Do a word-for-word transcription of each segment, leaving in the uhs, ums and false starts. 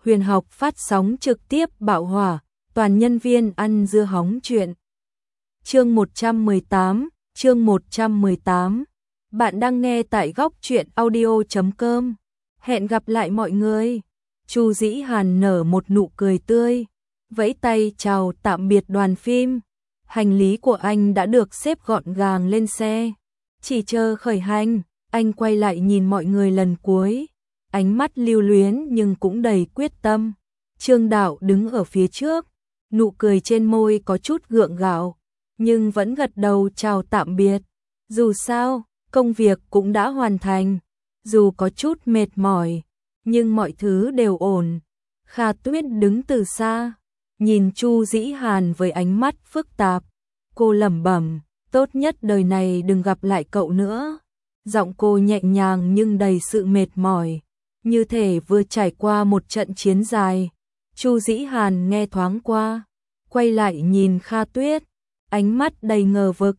Huyền học phát sóng trực tiếp bạo hỏa, toàn nhân viên ăn dưa hóng chuyện. Chương một trăm mười tám, chương một trăm mười tám. Bạn đang nghe tại góc truyện audio chấm com. Hẹn gặp lại mọi người. Chu Dĩ Hàn nở một nụ cười tươi, vẫy tay chào tạm biệt đoàn phim. Hành lý của anh đã được xếp gọn gàng lên xe, chỉ chờ khởi hành. Anh quay lại nhìn mọi người lần cuối, ánh mắt lưu luyến nhưng cũng đầy quyết tâm. Trương Đạo đứng ở phía trước, nụ cười trên môi có chút gượng gạo, nhưng vẫn gật đầu chào tạm biệt. Dù sao, công việc cũng đã hoàn thành, dù có chút mệt mỏi, nhưng mọi thứ đều ổn. Kha Tuyết đứng từ xa, nhìn Chu Dĩ Hàn với ánh mắt phức tạp. Cô lẩm bẩm, tốt nhất đời này đừng gặp lại cậu nữa. Giọng cô nhẹ nhàng nhưng đầy sự mệt mỏi, như thể vừa trải qua một trận chiến dài. Chu Dĩ Hàn nghe thoáng qua, quay lại nhìn Kha Tuyết, ánh mắt đầy ngờ vực.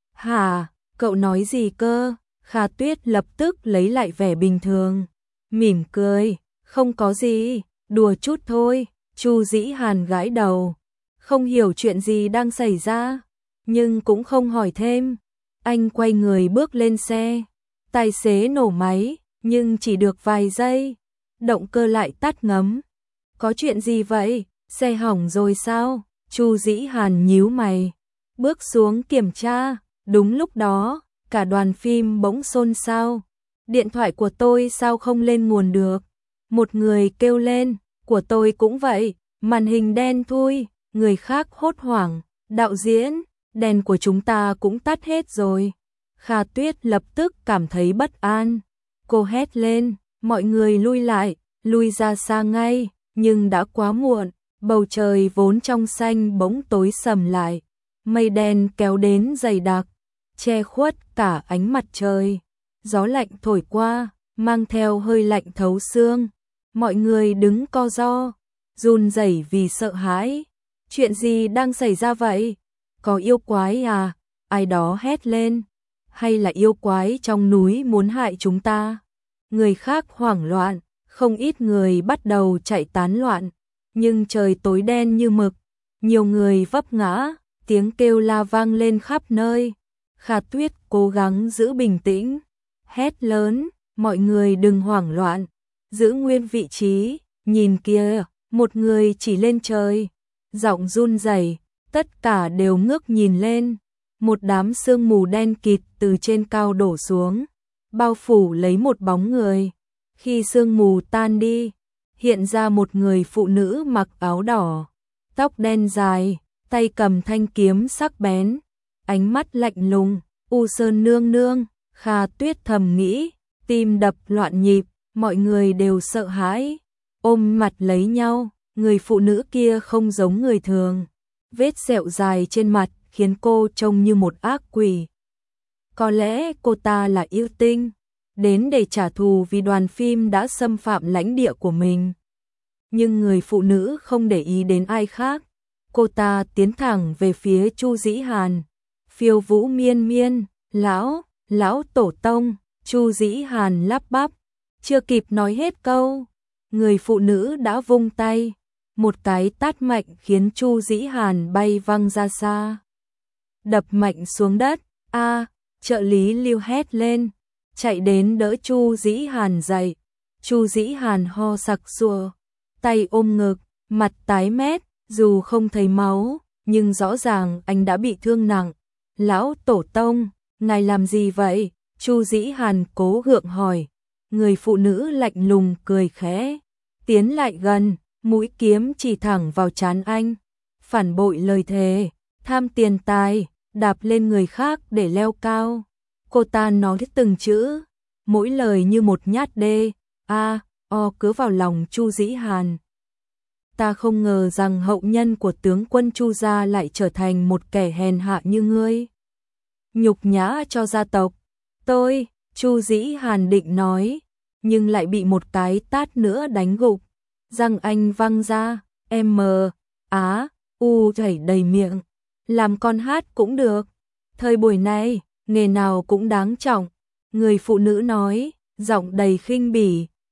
Hả, cậu nói gì cơ? Kha Tuyết lập tức lấy lại vẻ bình thường, mỉm cười, không có gì, đùa chút thôi. Chu Dĩ Hàn gãi đầu, không hiểu chuyện gì đang xảy ra, nhưng cũng không hỏi thêm. Anh quay người bước lên xe, tài xế nổ máy, nhưng chỉ được vài giây, động cơ lại tắt ngấm. Có chuyện gì vậy? Xe hỏng rồi sao? Chu Dĩ Hàn nhíu mày, bước xuống kiểm tra. Đúng lúc đó, cả đoàn phim bỗng xôn xao. Điện thoại của tôi sao không lên nguồn được? Một người kêu lên, của tôi cũng vậy, màn hình đen thui. Người khác hốt hoảng, đạo diễn, đèn của chúng ta cũng tắt hết rồi. Kha Tuyết lập tức cảm thấy bất an. Cô hét lên, mọi người lui lại, lui ra xa ngay, nhưng đã quá muộn. Bầu trời vốn trong xanh bỗng tối sầm lại, mây đen kéo đến dày đặc, che khuất cả ánh mặt trời. Gió lạnh thổi qua, mang theo hơi lạnh thấu xương. Mọi người đứng co ro, run rẩy vì sợ hãi. Chuyện gì đang xảy ra vậy? Có yêu quái à? Ai đó hét lên. Hay là yêu quái trong núi muốn hại chúng ta? Người khác hoảng loạn, không ít người bắt đầu chạy tán loạn, nhưng trời tối đen như mực, nhiều người vấp ngã, tiếng kêu la vang lên khắp nơi. Kha Tuyết cố gắng giữ bình tĩnh, hét lớn, mọi người đừng hoảng loạn, giữ nguyên vị trí, nhìn kia, một người chỉ lên trời, giọng run rẩy, tất cả đều ngước nhìn lên. Một đám sương mù đen kịt từ trên cao đổ xuống, bao phủ lấy một bóng người. Khi sương mù tan đi, hiện ra một người phụ nữ mặc áo đỏ, tóc đen dài, tay cầm thanh kiếm sắc bén, ánh mắt lạnh lùng. U Sơn nương nương, Kha Tuyết thầm nghĩ, tim đập loạn nhịp, mọi người đều sợ hãi, ôm mặt lấy nhau. Người phụ nữ kia không giống người thường, vết sẹo dài trên mặt khiến cô trông như một ác quỷ. Có lẽ cô ta là yêu tinh, đến để trả thù vì đoàn phim đã xâm phạm lãnh địa của mình. Nhưng người phụ nữ không để ý đến ai khác, cô ta tiến thẳng về phía Chu Dĩ Hàn. Phiêu vũ miên miên, lão, lão tổ tông. Chu Dĩ Hàn lắp bắp, chưa kịp nói hết câu, người phụ nữ đã vung tay, một cái tát mạnh khiến Chu Dĩ Hàn bay văng ra xa, đập mạnh xuống đất. A, trợ lý Lưu hét lên, chạy đến đỡ Chu Dĩ Hàn dậy. Chu Dĩ Hàn ho sặc sụa, tay ôm ngực, mặt tái mét, dù không thấy máu, nhưng rõ ràng anh đã bị thương nặng. Lão tổ tông, ngài làm gì vậy? Chu Dĩ Hàn cố gượng hỏi. Người phụ nữ lạnh lùng cười khẽ, tiến lại gần, mũi kiếm chỉ thẳng vào trán anh. Phản bội lời thề, tham tiền tài, đạp lên người khác để leo cao. Cô ta nói từng chữ, mỗi lời như một nhát đê, a, o cứ vào lòng Chu Dĩ Hàn. Ta không ngờ rằng hậu nhân của tướng quân Chu gia lại trở thành một kẻ hèn hạ như ngươi. Nhục nhã cho gia tộc. Tôi, Chu Dĩ Hàn định nói, nhưng lại bị một cái tát nữa đánh gục. Răng anh văng ra, em mờ, á, u chảy đầy miệng. Làm con hát cũng được. Thời buổi này, nghề nào cũng đáng trọng. Người phụ nữ nói, giọng đầy khinh bỉ,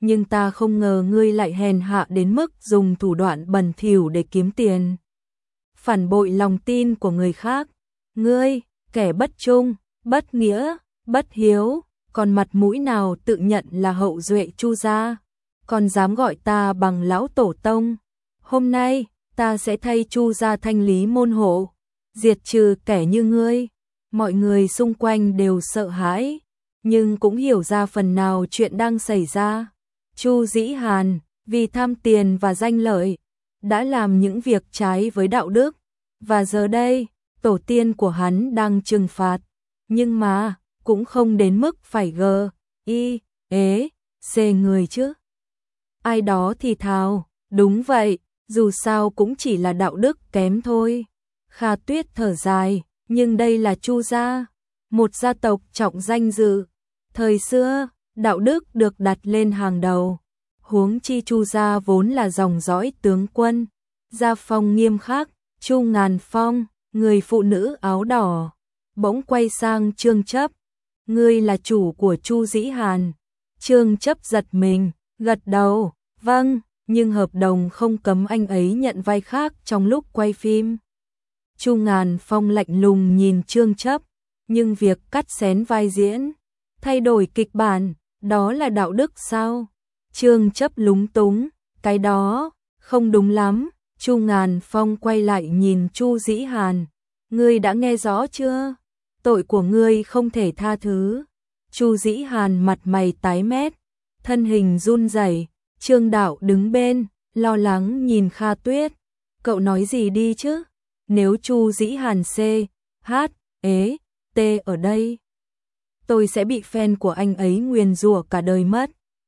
nhưng ta không ngờ ngươi lại hèn hạ đến mức dùng thủ đoạn bẩn thỉu để kiếm tiền. Phản bội lòng tin của người khác, ngươi, kẻ bất trung, bất nghĩa, bất hiếu, còn mặt mũi nào tự nhận là hậu duệ Chu gia, còn dám gọi ta bằng lão tổ tông. Hôm nay, ta sẽ thay Chu gia thanh lý môn hộ, diệt trừ kẻ như ngươi. Mọi người xung quanh đều sợ hãi, nhưng cũng hiểu ra phần nào chuyện đang xảy ra. Chu Dĩ Hàn, vì tham tiền và danh lợi, đã làm những việc trái với đạo đức, và giờ đây, tổ tiên của hắn đang trừng phạt, nhưng mà, cũng không đến mức phải gờ, y, ế, xê người chứ. Ai đó thì thào, đúng vậy, dù sao cũng chỉ là đạo đức kém thôi. Kha Tuyết thở dài, nhưng đây là Chu gia, một gia tộc trọng danh dự. Thời xưa, đạo đức được đặt lên hàng đầu. Huống chi Chu gia vốn là dòng dõi tướng quân, gia phong nghiêm khắc. Chu Ngàn Phong, người phụ nữ áo đỏ, bỗng quay sang Trương Chấp, ngươi là chủ của Chu Dĩ Hàn. Trương Chấp giật mình, gật đầu, vâng, nhưng hợp đồng không cấm anh ấy nhận vai khác trong lúc quay phim. Chu Ngàn Phong lạnh lùng nhìn Trương Chấp, nhưng việc cắt xén vai diễn, thay đổi kịch bản, đó là đạo đức sao? Trương Chấp lúng túng, cái đó, không đúng lắm. Chu Ngàn Phong quay lại nhìn Chu Dĩ Hàn, ngươi đã nghe rõ chưa? Tội của ngươi không thể tha thứ. Chu Dĩ Hàn mặt mày tái mét, thân hình run rẩy. Trương Đạo đứng bên, lo lắng nhìn Kha Tuyết, cậu nói gì đi chứ? Nếu Chu Dĩ Hàn C, H, ế, T ở đây, tôi sẽ bị fan của anh ấy nguyền rủa cả đời mất.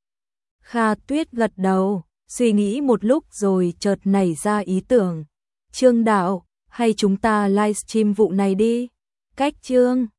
Kha Tuyết gật đầu, suy nghĩ một lúc rồi chợt nảy ra ý tưởng. Trương Đạo, hay chúng ta livestream vụ này đi? Cách Trương